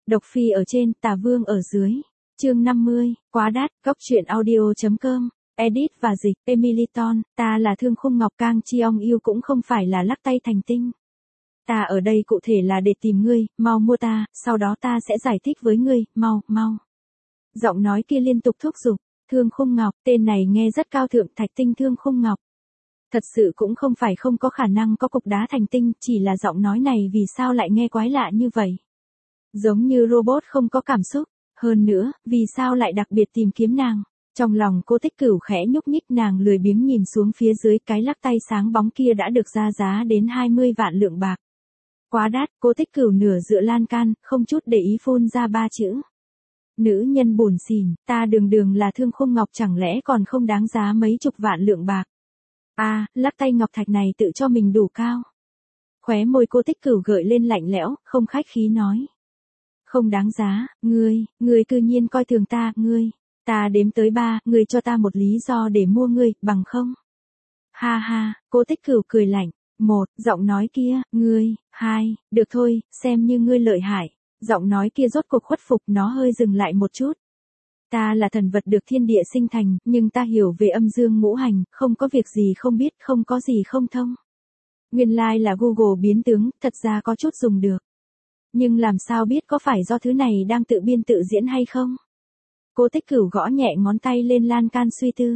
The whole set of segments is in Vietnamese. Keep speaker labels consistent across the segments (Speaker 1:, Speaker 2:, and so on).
Speaker 1: Độc phi ở trên, tà vương ở dưới. Chương 50, quá đắt, góc truyện audio.com. Edit và dịch, Emily Ton, ta là Thương Khung Ngọc, Kang Chi-ong yêu cũng không phải là lắc tay thành tinh. Ta ở đây cụ thể là để tìm ngươi, mau mua ta, sau đó ta sẽ giải thích với ngươi, mau, mau. Giọng nói kia liên tục thúc giục. Thương Khung Ngọc, tên này nghe rất cao thượng, thạch tinh Thương Khung Ngọc. Thật sự cũng không phải không có khả năng có cục đá thành tinh, chỉ là giọng nói này vì sao lại nghe quái lạ như vậy. Giống như robot không có cảm xúc. Hơn nữa, vì sao lại đặc biệt tìm kiếm nàng? Trong lòng cô Tích Cửu khẽ nhúc nhích, nàng lười biếng nhìn xuống phía dưới, cái lắc tay sáng bóng kia đã được ra giá đến 20 vạn lượng bạc. Quá đắt, cô Tích Cửu nửa dựa lan can, không chút để ý phun ra 3 chữ. Nữ nhân buồn xỉn, ta đường là Thương Khung Ngọc, chẳng lẽ còn không đáng giá mấy chục vạn lượng bạc. À, lắc tay ngọc thạch này tự cho mình đủ cao. Khóe môi cô Tích Cửu gợi lên lạnh lẽo, không khách khí nói. Không đáng giá, ngươi cư nhiên coi thường ta, ta đếm tới 3, ngươi cho ta một lý do để mua ngươi, bằng không? Ha ha, cô Tích Cửu cười lạnh. 1, giọng nói kia, 2, được thôi, xem như ngươi lợi hại. Giọng nói kia rốt cuộc khuất phục, nó hơi dừng lại một chút. Ta là thần vật được thiên địa sinh thành, nhưng ta hiểu về âm dương ngũ hành, không có việc gì không biết, không có gì không thông. Nguyên lai là Google biến tướng, thật ra có chút dùng được. Nhưng làm sao biết có phải do thứ này đang tự biên tự diễn hay không? Cô Tích Cửu gõ nhẹ ngón tay lên lan can suy tư.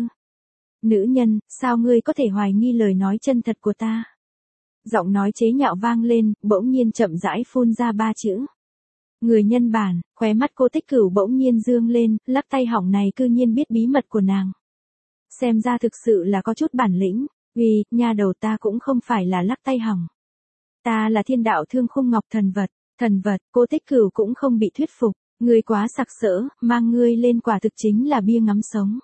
Speaker 1: Nữ nhân, sao ngươi có thể hoài nghi lời nói chân thật của ta? Giọng nói chế nhạo vang lên, bỗng nhiên chậm rãi phun ra 3 chữ. Người nhân bản, khóe mắt cô Tích Cửu bỗng nhiên dương lên, lắc tay hỏng này cư nhiên biết bí mật của nàng. Xem ra thực sự là có chút bản lĩnh, vì, nha đầu, ta cũng không phải là lắc tay hỏng. Ta là thiên đạo Thương Khung Ngọc, thần vật, cô Tích Cửu cũng không bị thuyết phục, ngươi quá sặc sỡ, mang ngươi lên quả thực chính là bia ngắm sống.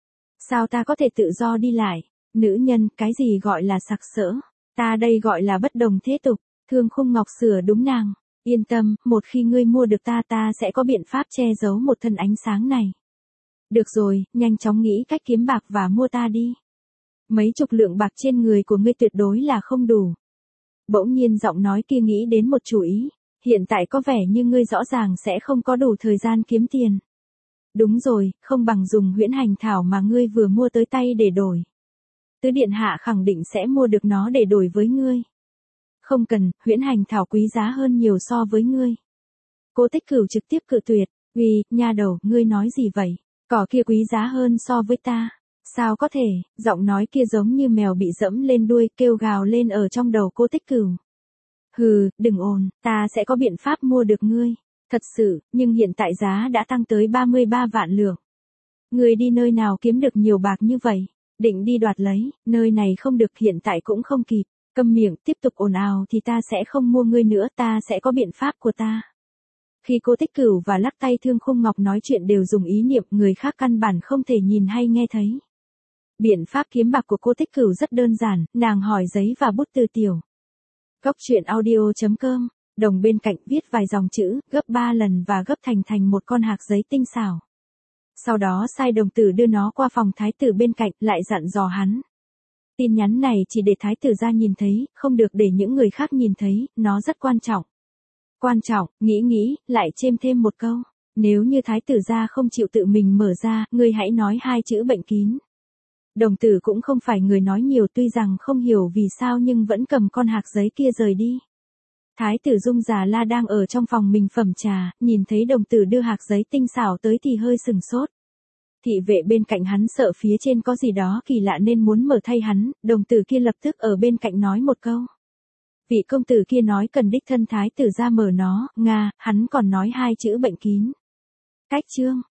Speaker 1: Sao ta có thể tự do đi lại? Nữ nhân, cái gì gọi là sặc sỡ? Ta đây gọi là bất đồng thế tục. Thương Khung Ngọc sửa đúng nàng. Yên tâm, một khi ngươi mua được ta sẽ có biện pháp che giấu một thân ánh sáng này. Được rồi, nhanh chóng nghĩ cách kiếm bạc và mua ta đi. Mấy chục lượng bạc trên người của ngươi tuyệt đối là không đủ. Bỗng nhiên giọng nói kia nghĩ đến một chủ ý. Hiện tại có vẻ như ngươi rõ ràng sẽ không có đủ thời gian kiếm tiền. Đúng rồi, không bằng dùng huyễn hành thảo mà ngươi vừa mua tới tay để đổi. Tứ điện hạ khẳng định sẽ mua được nó để đổi với ngươi. Không cần, huyễn hành thảo quý giá hơn nhiều so với ngươi. Cô Tích Cửu trực tiếp cự tuyệt. Vì, nha đầu, ngươi nói gì vậy? Cỏ kia quý giá hơn so với ta. Sao có thể? Giọng nói kia giống như mèo bị dẫm lên đuôi, kêu gào lên ở trong đầu cô Tích Cửu. Hừ, đừng ồn, ta sẽ có biện pháp mua được ngươi. Thật sự, nhưng hiện tại giá đã tăng tới 33 vạn lượng. Ngươi đi nơi nào kiếm được nhiều bạc như vậy? Định đi đoạt lấy, nơi này không được, hiện tại cũng không kịp. Câm miệng, tiếp tục ồn ào thì ta sẽ không mua ngươi nữa, ta sẽ có biện pháp của ta. Khi cô Tích Cửu và lắc tay Thương Khung Ngọc nói chuyện đều dùng ý niệm, người khác căn bản không thể nhìn hay nghe thấy. Biện pháp kiếm bạc của cô Tích Cửu rất đơn giản, nàng hỏi giấy và bút từ tiểu. Góc truyện audio.com, đồng bên cạnh viết vài dòng chữ, gấp 3 lần và gấp thành một con hạc giấy tinh xảo. Sau đó sai đồng tử đưa nó qua phòng thái tử bên cạnh, lại dặn dò hắn. Tin nhắn này chỉ để thái tử gia nhìn thấy, không được để những người khác nhìn thấy, nó rất quan trọng. Quan trọng, nghĩ, lại chêm thêm một câu. Nếu như thái tử gia không chịu tự mình mở ra, ngươi hãy nói 2 chữ bệnh kín. Đồng tử cũng không phải người nói nhiều, tuy rằng không hiểu vì sao nhưng vẫn cầm con hạc giấy kia rời đi. Thái tử Dung Già La đang ở trong phòng mình phẩm trà, nhìn thấy đồng tử đưa hạc giấy tinh xảo tới thì hơi sừng sốt. Thị vệ bên cạnh hắn sợ phía trên có gì đó kỳ lạ nên muốn mở thay hắn, đồng tử kia lập tức ở bên cạnh nói một câu. Vị công tử kia nói cần đích thân thái tử ra mở nó, hắn còn nói 2 chữ bệnh kín. Cách chương.